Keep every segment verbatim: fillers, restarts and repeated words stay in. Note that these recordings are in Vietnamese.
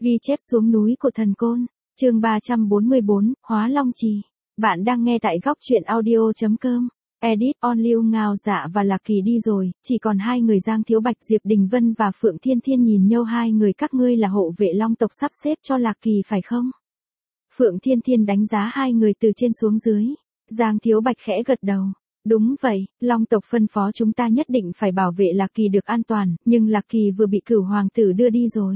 Ghi chép xuống núi của thần côn, chương ba trăm bốn mươi bốn, Hóa Long Trì. Bạn đang nghe tại góc truyện audio.com. Edit on Lưu Ngao Dạ và Lạc Kỳ đi rồi, chỉ còn hai người Giang Thiếu Bạch, Diệp Đình Vân và Phượng Thiên Thiên nhìn nhau. Hai người các ngươi là hộ vệ Long tộc sắp xếp cho Lạc Kỳ phải không? Phượng Thiên Thiên đánh giá hai người từ trên xuống dưới. Giang Thiếu Bạch khẽ gật đầu. Đúng vậy, Long tộc phân phó chúng ta nhất định phải bảo vệ Lạc Kỳ được an toàn, nhưng Lạc Kỳ vừa bị Cửu hoàng tử đưa đi rồi.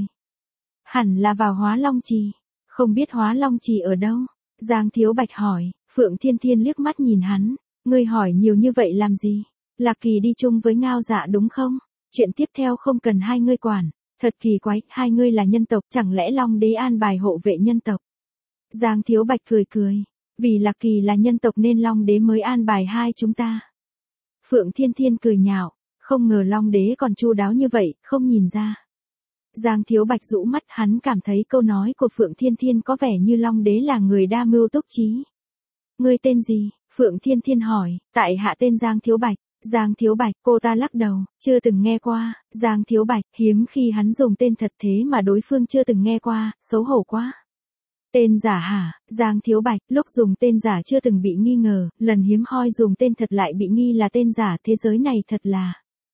Hẳn là vào Hóa Long Trì. Không biết Hóa Long Trì ở đâu? Giang Thiếu Bạch hỏi. Phượng Thiên Thiên liếc mắt nhìn hắn. Ngươi hỏi nhiều như vậy làm gì? Lạc Kỳ đi chung với Ngao Dạ đúng không? Chuyện tiếp theo không cần hai ngươi quản. Thật kỳ quái, hai ngươi là nhân tộc, chẳng lẽ Long đế an bài hộ vệ nhân tộc? Giang Thiếu Bạch cười cười. Vì Lạc Kỳ là nhân tộc nên Long đế mới an bài hai chúng ta. Phượng Thiên Thiên cười nhạo. Không ngờ Long đế còn chu đáo như vậy, không nhìn ra. Giang Thiếu Bạch rũ mắt, hắn cảm thấy câu nói của Phượng Thiên Thiên có vẻ như Long đế là người đa mưu túc trí. Ngươi tên gì? Phượng Thiên Thiên hỏi. Tại hạ tên Giang Thiếu Bạch. Giang Thiếu Bạch, cô ta lắc đầu, chưa từng nghe qua. Giang Thiếu Bạch, hiếm khi hắn dùng tên thật thế mà đối phương chưa từng nghe qua, xấu hổ quá. Tên giả hả? Giang Thiếu Bạch, lúc dùng tên giả chưa từng bị nghi ngờ, lần hiếm hoi dùng tên thật lại bị nghi là tên giả, thế giới này thật là...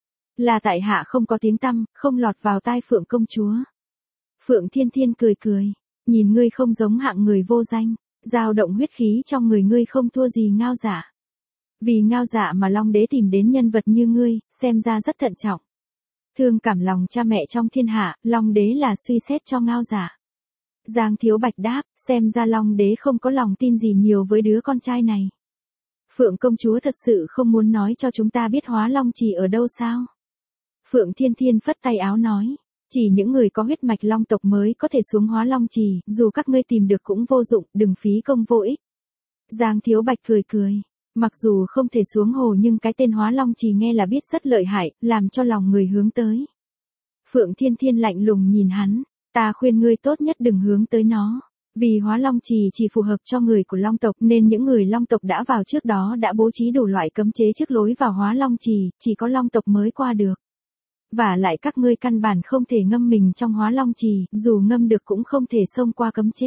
Là tại hạ không có tiếng tăm, không lọt vào tai Phượng công chúa. Phượng Thiên Thiên cười cười, nhìn ngươi không giống hạng người vô danh, dao động huyết khí trong người ngươi không thua gì Ngao Dạ. Vì Ngao Dạ mà Long đế tìm đến nhân vật như ngươi, xem ra rất thận trọng. Thương cảm lòng cha mẹ trong thiên hạ, Long đế là suy xét cho Ngao Dạ. Giang Thiếu Bạch đáp, xem ra Long đế không có lòng tin gì nhiều với đứa con trai này. Phượng công chúa thật sự không muốn nói cho chúng ta biết Hóa Long Trì ở đâu sao? Phượng Thiên Thiên phất tay áo nói, chỉ những người có huyết mạch Long tộc mới có thể xuống Hóa Long Trì, dù các ngươi tìm được cũng vô dụng, đừng phí công vô ích. Giang Thiếu Bạch cười cười, mặc dù không thể xuống hồ nhưng cái tên Hóa Long Trì nghe là biết rất lợi hại, làm cho lòng người hướng tới. Phượng Thiên Thiên lạnh lùng nhìn hắn, ta khuyên ngươi tốt nhất đừng hướng tới nó. Vì Hóa Long Trì chỉ phù hợp cho người của Long tộc nên những người Long tộc đã vào trước đó đã bố trí đủ loại cấm chế trước lối vào Hóa Long Trì, chỉ có Long tộc mới qua được. Và lại các ngươi căn bản không thể ngâm mình trong Hóa Long Trì, dù ngâm được cũng không thể xông qua cấm chế.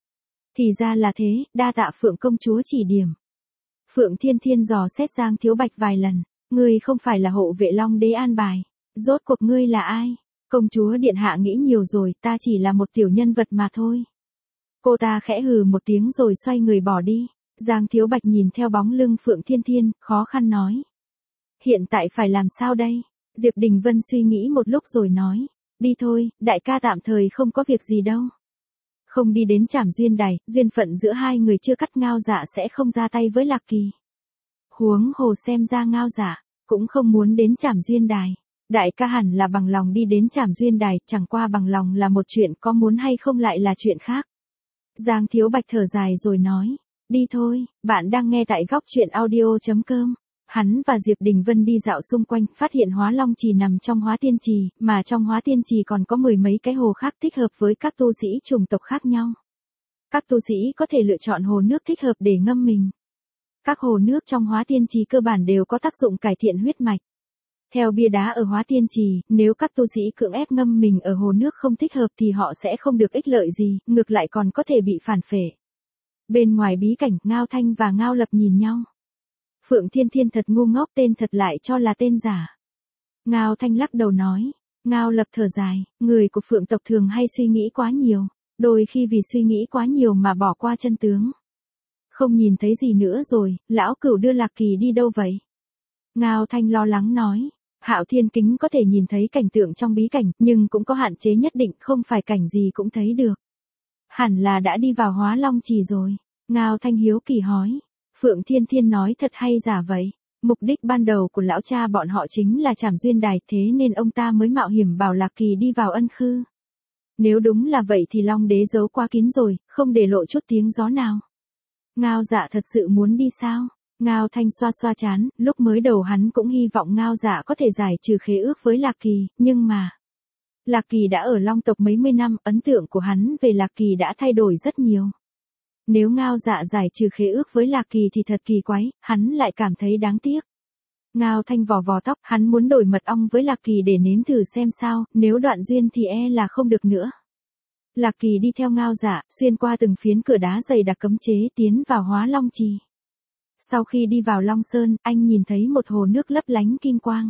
Thì ra là thế, đa tạ Phượng công chúa chỉ điểm. Phượng Thiên Thiên dò xét Giang Thiếu Bạch vài lần, ngươi không phải là hộ vệ Long đế an bài, rốt cuộc ngươi là ai? Công chúa điện hạ nghĩ nhiều rồi, ta chỉ là một tiểu nhân vật mà thôi. Cô ta khẽ hừ một tiếng rồi xoay người bỏ đi. Giang Thiếu Bạch nhìn theo bóng lưng Phượng Thiên Thiên, khó khăn nói. Hiện tại phải làm sao đây? Diệp Đình Vân suy nghĩ một lúc rồi nói. Đi thôi, đại ca tạm thời không có việc gì đâu. Không đi đến Trảm Duyên Đài, duyên phận giữa hai người chưa cắt, Ngao Dạ sẽ không ra tay với Lạc Kỳ. Huống hồ xem ra Ngao Dạ cũng không muốn đến Trảm Duyên Đài. Đại ca hẳn là bằng lòng đi đến Trảm Duyên Đài, chẳng qua bằng lòng là một chuyện, có muốn hay không lại là chuyện khác. Giang Thiếu Bạch thở dài rồi nói. Đi thôi, bạn đang nghe tại góc truyện audio.com. Hắn và Diệp Đình Vân đi dạo xung quanh, phát hiện Hóa Long Trì nằm trong Hóa Tiên Trì, mà trong Hóa Tiên Trì còn có mười mấy cái hồ khác thích hợp với các tu sĩ chủng tộc khác nhau. Các tu sĩ có thể lựa chọn hồ nước thích hợp để ngâm mình. Các hồ nước trong Hóa Tiên Trì cơ bản đều có tác dụng cải thiện huyết mạch. Theo bia đá ở Hóa Tiên Trì, nếu các tu sĩ cưỡng ép ngâm mình ở hồ nước không thích hợp thì họ sẽ không được ích lợi gì, ngược lại còn có thể bị phản phệ. Bên ngoài bí cảnh, Ngao Thanh và Ngao Lập nhìn nhau. Phượng Thiên Thiên thật ngu ngốc, tên thật lại cho là tên giả. Ngao Thanh lắc đầu nói. Ngao Lập thở dài, người của Phượng tộc thường hay suy nghĩ quá nhiều, đôi khi vì suy nghĩ quá nhiều mà bỏ qua chân tướng. Không nhìn thấy gì nữa rồi, lão cửu đưa Lạc Kỳ đi đâu vậy? Ngao Thanh lo lắng nói. Hạo Thiên Kính có thể nhìn thấy cảnh tượng trong bí cảnh, nhưng cũng có hạn chế nhất định, không phải cảnh gì cũng thấy được. Hẳn là đã đi vào Hóa Long Trì rồi. Ngao Thanh hiếu kỳ hỏi. Phượng Thiên Thiên nói thật hay giả vậy? Mục đích ban đầu của lão cha bọn họ chính là Trảm Duyên Đài, thế nên ông ta mới mạo hiểm bảo Lạc Kỳ đi vào ân khư. Nếu đúng là vậy thì Long đế giấu quá kín rồi, không để lộ chút tiếng gió nào. Ngao Dạ thật sự muốn đi sao? Ngao Thanh xoa xoa trán, lúc mới đầu hắn cũng hy vọng Ngao Dạ có thể giải trừ khế ước với Lạc Kỳ, nhưng mà... Lạc Kỳ đã ở Long tộc mấy mươi năm, ấn tượng của hắn về Lạc Kỳ đã thay đổi rất nhiều. Nếu Ngao Dạ giải trừ khế ước với Lạc Kỳ thì thật kỳ quái, hắn lại cảm thấy đáng tiếc. Ngao Thanh vò vò tóc, hắn muốn đổi mật ong với Lạc Kỳ để nếm thử xem sao, nếu đoạn duyên thì e là không được nữa. Lạc Kỳ đi theo Ngao Dạ, xuyên qua từng phiến cửa đá dày đặc cấm chế tiến vào Hóa Long Trì. Sau khi đi vào Long Sơn, anh nhìn thấy một hồ nước lấp lánh kim quang.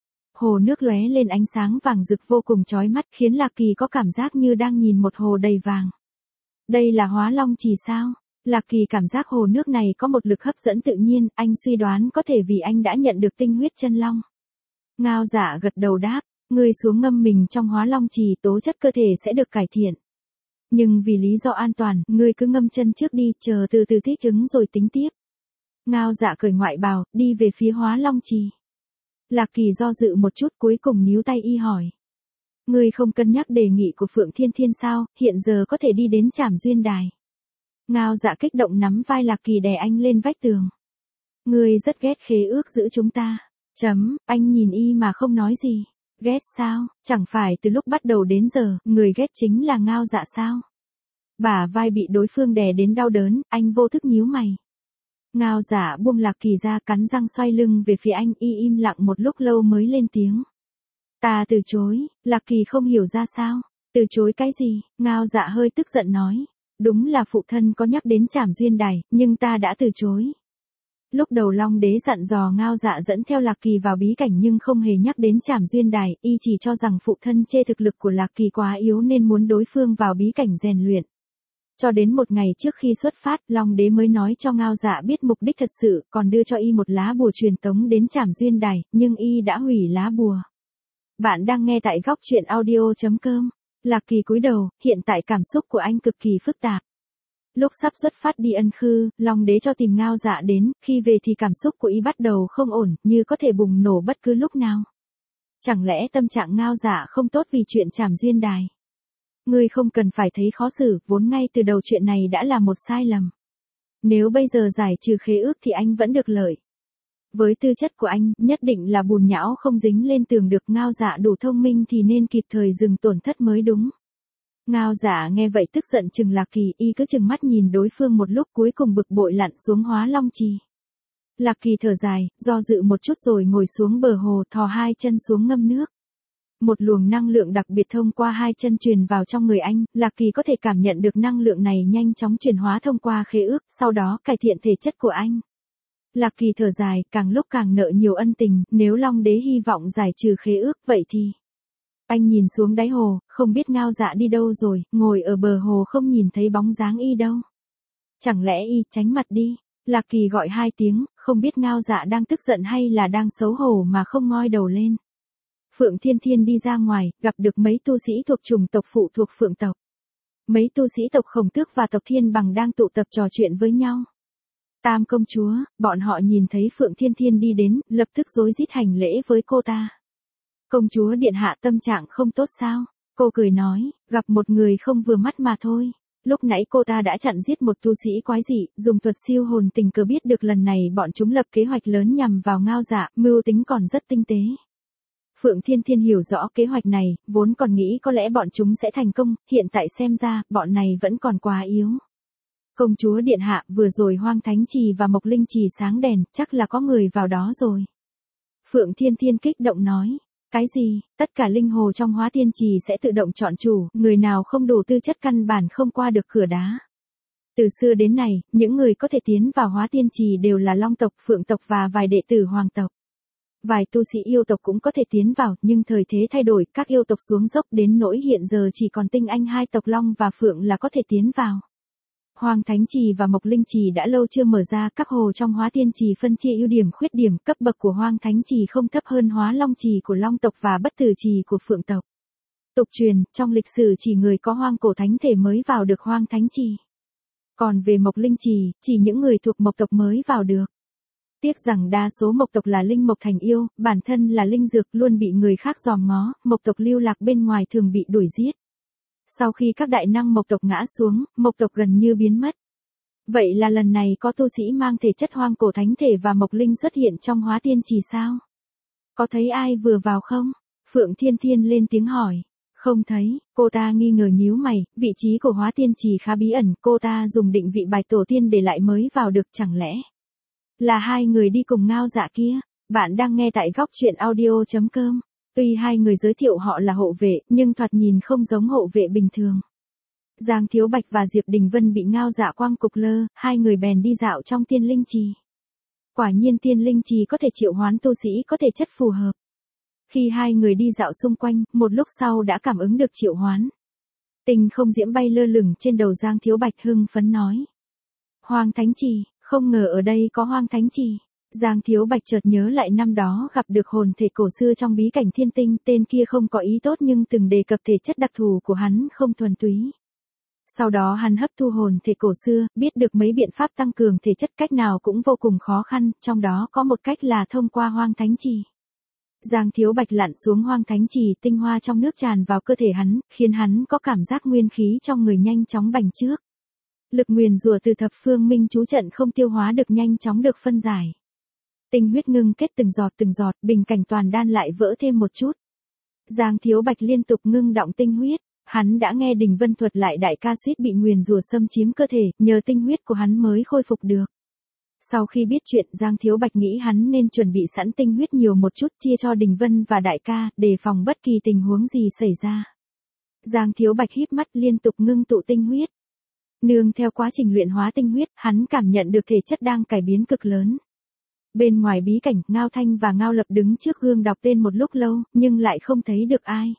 Hồ nước lóe lên ánh sáng vàng rực vô cùng chói mắt, khiến Lạc Kỳ có cảm giác như đang nhìn một hồ đầy vàng. Đây là Hóa Long Trì sao? Lạc Kỳ cảm giác hồ nước này có một lực hấp dẫn tự nhiên, anh suy đoán có thể vì anh đã nhận được tinh huyết chân long. Ngao Dạ gật đầu đáp, ngươi xuống ngâm mình trong Hóa Long Trì, tố chất cơ thể sẽ được cải thiện. Nhưng vì lý do an toàn, ngươi cứ ngâm chân trước đi, chờ từ từ thích ứng rồi tính tiếp. Ngao Dạ cởi ngoại bào, đi về phía Hóa Long Trì. Lạc Kỳ do dự một chút, cuối cùng níu tay y hỏi. Ngươi không cân nhắc đề nghị của Phượng Thiên Thiên sao, hiện giờ có thể đi đến Trảm Duyên Đài. Ngao Dạ kích động nắm vai Lạc Kỳ đè anh lên vách tường. Ngươi rất ghét khế ước giữa chúng ta. Chấm, anh nhìn y mà không nói gì. Ghét sao, chẳng phải từ lúc bắt đầu đến giờ, người ghét chính là Ngao Dạ sao? Bả vai bị đối phương đè đến đau đớn, anh vô thức nhíu mày. Ngao Dạ buông Lạc Kỳ ra, cắn răng xoay lưng về phía anh, y im lặng một lúc lâu mới lên tiếng. Ta từ chối. Lạc Kỳ không hiểu ra sao. Từ chối cái gì? Ngao Dạ hơi tức giận nói. Đúng là phụ thân có nhắc đến Trảm Duyên Đài, nhưng ta đã từ chối. Lúc đầu Long Đế dặn dò Ngao Dạ dẫn theo Lạc Kỳ vào bí cảnh nhưng không hề nhắc đến Trảm Duyên Đài, y chỉ cho rằng phụ thân chê thực lực của Lạc Kỳ quá yếu nên muốn đối phương vào bí cảnh rèn luyện. Cho đến một ngày trước khi xuất phát, Long Đế mới nói cho Ngao Dạ biết mục đích thật sự, còn đưa cho y một lá bùa truyền tống đến Trảm Duyên Đài, nhưng y đã hủy lá bùa. Bạn đang nghe tại góc truyện audio chấm com. Lạc Kỳ cúi đầu, hiện tại cảm xúc của anh cực kỳ phức tạp. Lúc sắp xuất phát đi Ân Khư, Long Đế cho tìm Ngao Dạ đến, khi về thì cảm xúc của y bắt đầu không ổn, như có thể bùng nổ bất cứ lúc nào. Chẳng lẽ tâm trạng Ngao Dạ không tốt vì chuyện Trảm Duyên Đài? Ngươi không cần phải thấy khó xử, vốn ngay từ đầu chuyện này đã là một sai lầm. Nếu bây giờ giải trừ khế ước thì anh vẫn được lợi. Với tư chất của anh, nhất định là bùn nhão không dính lên tường được. Ngao Dạ đủ thông minh thì nên kịp thời dừng tổn thất mới đúng. Ngao Dạ nghe vậy tức giận chừng Lạc Kỳ, y cứ chừng mắt nhìn đối phương một lúc, cuối cùng bực bội lặn xuống Hóa Long Trì. Lạc Kỳ thở dài, do dự một chút rồi ngồi xuống bờ hồ, thò hai chân xuống ngâm nước. Một luồng năng lượng đặc biệt thông qua hai chân truyền vào trong người anh, Lạc Kỳ có thể cảm nhận được năng lượng này nhanh chóng chuyển hóa thông qua khế ước, sau đó cải thiện thể chất của anh. Lạc Kỳ thở dài, càng lúc càng nợ nhiều ân tình, nếu Long Đế hy vọng giải trừ khế ước vậy thì... Anh nhìn xuống đáy hồ, không biết Ngao Dạ đi đâu rồi, ngồi ở bờ hồ không nhìn thấy bóng dáng y đâu. Chẳng lẽ y tránh mặt đi? Lạc Kỳ gọi hai tiếng, không biết Ngao Dạ đang tức giận hay là đang xấu hổ mà không ngoi đầu lên. Phượng Thiên Thiên đi ra ngoài, gặp được mấy tu sĩ thuộc chủng tộc phụ thuộc Phượng tộc. Mấy tu sĩ tộc Khổng Tước và tộc Thiên Bằng đang tụ tập trò chuyện với nhau. Tam công chúa, bọn họ nhìn thấy Phượng Thiên Thiên đi đến, lập tức rối rít hành lễ với cô ta. Công chúa điện hạ tâm trạng không tốt sao? Cô cười nói, gặp một người không vừa mắt mà thôi. Lúc nãy cô ta đã chặn giết một tu sĩ quái dị, dùng thuật siêu hồn tình cờ biết được lần này bọn chúng lập kế hoạch lớn nhằm vào Ngao Dạ, mưu tính còn rất tinh tế. Phượng Thiên Thiên hiểu rõ kế hoạch này, vốn còn nghĩ có lẽ bọn chúng sẽ thành công, hiện tại xem ra, bọn này vẫn còn quá yếu. Công chúa điện hạ, vừa rồi Hoang Thánh Trì và Mộc Linh Trì sáng đèn, chắc là có người vào đó rồi. Phượng Thiên Thiên kích động nói, cái gì, tất cả linh hồ trong Hóa Tiên Trì sẽ tự động chọn chủ, người nào không đủ tư chất căn bản không qua được cửa đá. Từ xưa đến nay, những người có thể tiến vào Hóa Tiên Trì đều là Long tộc, Phượng tộc và vài đệ tử Hoàng tộc. Vài tu sĩ yêu tộc cũng có thể tiến vào, nhưng thời thế thay đổi, các yêu tộc xuống dốc đến nỗi hiện giờ chỉ còn tinh anh hai tộc Long và Phượng là có thể tiến vào. Hoang Thánh Trì và Mộc Linh Trì đã lâu chưa mở ra, các hồ trong Hóa Tiên Trì phân chia ưu điểm khuyết điểm, cấp bậc của Hoang Thánh Trì không thấp hơn Hóa Long Trì của Long tộc và Bất Tử Trì của Phượng tộc. Tục truyền, trong lịch sử chỉ người có hoang cổ thánh thể mới vào được Hoang Thánh Trì. Còn về Mộc Linh Trì, chỉ những người thuộc Mộc tộc mới vào được. Tiếc rằng đa số Mộc tộc là linh mộc thành yêu, bản thân là linh dược luôn bị người khác dòm ngó, Mộc tộc lưu lạc bên ngoài thường bị đuổi giết. Sau khi các đại năng Mộc tộc ngã xuống, Mộc tộc gần như biến mất. Vậy là lần này có tu sĩ mang thể chất hoang cổ thánh thể và Mộc Linh xuất hiện trong Hóa Tiên Trì sao? Có thấy ai vừa vào không? Phượng Thiên Thiên lên tiếng hỏi. Không thấy, cô ta nghi ngờ nhíu mày, vị trí của Hóa Tiên Trì khá bí ẩn, cô ta dùng định vị bài tổ tiên để lại mới vào được, chẳng lẽ là hai người đi cùng Ngao Dạ kia? Bạn đang nghe tại góc truyện audio chấm com. Tuy hai người giới thiệu họ là hộ vệ, nhưng thoạt nhìn không giống hộ vệ bình thường. Giang Thiếu Bạch và Diệp Đình Vân bị Ngao Dạ quăng cục lơ, hai người bèn đi dạo trong Tiên Linh Trì. Quả nhiên Tiên Linh Trì có thể triệu hoán tu sĩ có thể chất phù hợp. Khi hai người đi dạo xung quanh, một lúc sau đã cảm ứng được triệu hoán. Tình không diễm bay lơ lửng trên đầu Giang Thiếu Bạch hưng phấn nói. Hoang Thánh Trì, không ngờ ở đây có Hoang Thánh Trì. Giang Thiếu Bạch chợt nhớ lại năm đó gặp được hồn thể cổ xưa trong bí cảnh thiên tinh, tên kia không có ý tốt nhưng từng đề cập thể chất đặc thù của hắn không thuần túy. Sau đó hắn hấp thu hồn thể cổ xưa, biết được mấy biện pháp tăng cường thể chất cách nào cũng vô cùng khó khăn, trong đó có một cách là thông qua Hoang Thánh Trì. Giang Thiếu Bạch lặn xuống Hoang Thánh Trì, tinh hoa trong nước tràn vào cơ thể hắn, khiến hắn có cảm giác nguyên khí trong người nhanh chóng bành trước. Lực nguyền rủa từ thập phương minh chú trận không tiêu hóa được nhanh chóng được phân giải. Tinh huyết ngưng kết từng giọt từng giọt, bình cảnh toàn đan lại vỡ thêm một chút. Giang Thiếu Bạch liên tục ngưng đọng tinh huyết, hắn đã nghe Đình Vân thuật lại đại ca suýt bị nguyền rủa xâm chiếm cơ thể, nhờ tinh huyết của hắn mới khôi phục được. Sau khi biết chuyện, Giang Thiếu Bạch nghĩ hắn nên chuẩn bị sẵn tinh huyết nhiều một chút chia cho Đình Vân và đại ca, để phòng bất kỳ tình huống gì xảy ra. Giang Thiếu Bạch híp mắt liên tục ngưng tụ tinh huyết. Nương theo quá trình luyện hóa tinh huyết, hắn cảm nhận được thể chất đang cải biến cực lớn. Bên ngoài bí cảnh, Ngao Thanh và Ngao Lập đứng trước gương đọc tên một lúc lâu, nhưng lại không thấy được ai.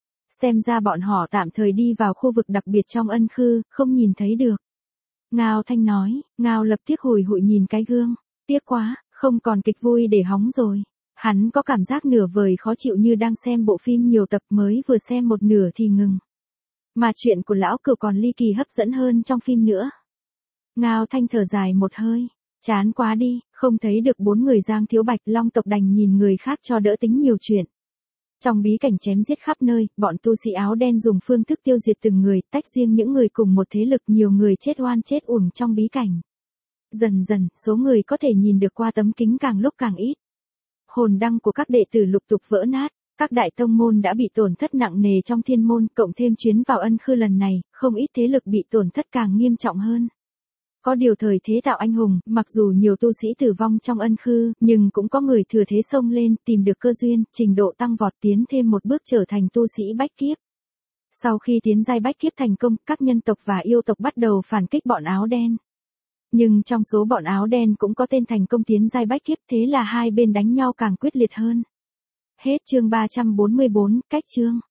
Xem ra bọn họ tạm thời đi vào khu vực đặc biệt trong ân khư, không nhìn thấy được. Ngao Thanh nói, Ngao Lập tiếc hùi hụi nhìn cái gương. Tiếc quá, không còn kịch vui để hóng rồi. Hắn có cảm giác nửa vời khó chịu như đang xem bộ phim nhiều tập mới vừa xem một nửa thì ngừng. Mà chuyện của lão cửu còn ly kỳ hấp dẫn hơn trong phim nữa. Ngao Thanh thở dài một hơi. Chán quá đi, không thấy được bốn người Giang Thiếu Bạch, Long tộc đành nhìn người khác cho đỡ tính nhiều chuyện. Trong bí cảnh chém giết khắp nơi, bọn tu sĩ áo đen dùng phương thức tiêu diệt từng người, tách riêng những người cùng một thế lực, nhiều người chết oan chết uổng trong bí cảnh. Dần dần, số người có thể nhìn được qua tấm kính càng lúc càng ít. Hồn đăng của các đệ tử lục tục vỡ nát, các đại tông môn đã bị tổn thất nặng nề trong thiên môn, cộng thêm chuyến vào ân khư lần này, không ít thế lực bị tổn thất càng nghiêm trọng hơn. Có điều thời thế tạo anh hùng, mặc dù nhiều tu sĩ tử vong trong ân khư, nhưng cũng có người thừa thế xông lên, tìm được cơ duyên, trình độ tăng vọt tiến thêm một bước trở thành tu sĩ bách kiếp. Sau khi tiến giai bách kiếp thành công, các nhân tộc và yêu tộc bắt đầu phản kích bọn áo đen. Nhưng trong số bọn áo đen cũng có tên thành công tiến giai bách kiếp, thế là hai bên đánh nhau càng quyết liệt hơn. Hết chương ba trăm bốn mươi bốn, cách chương.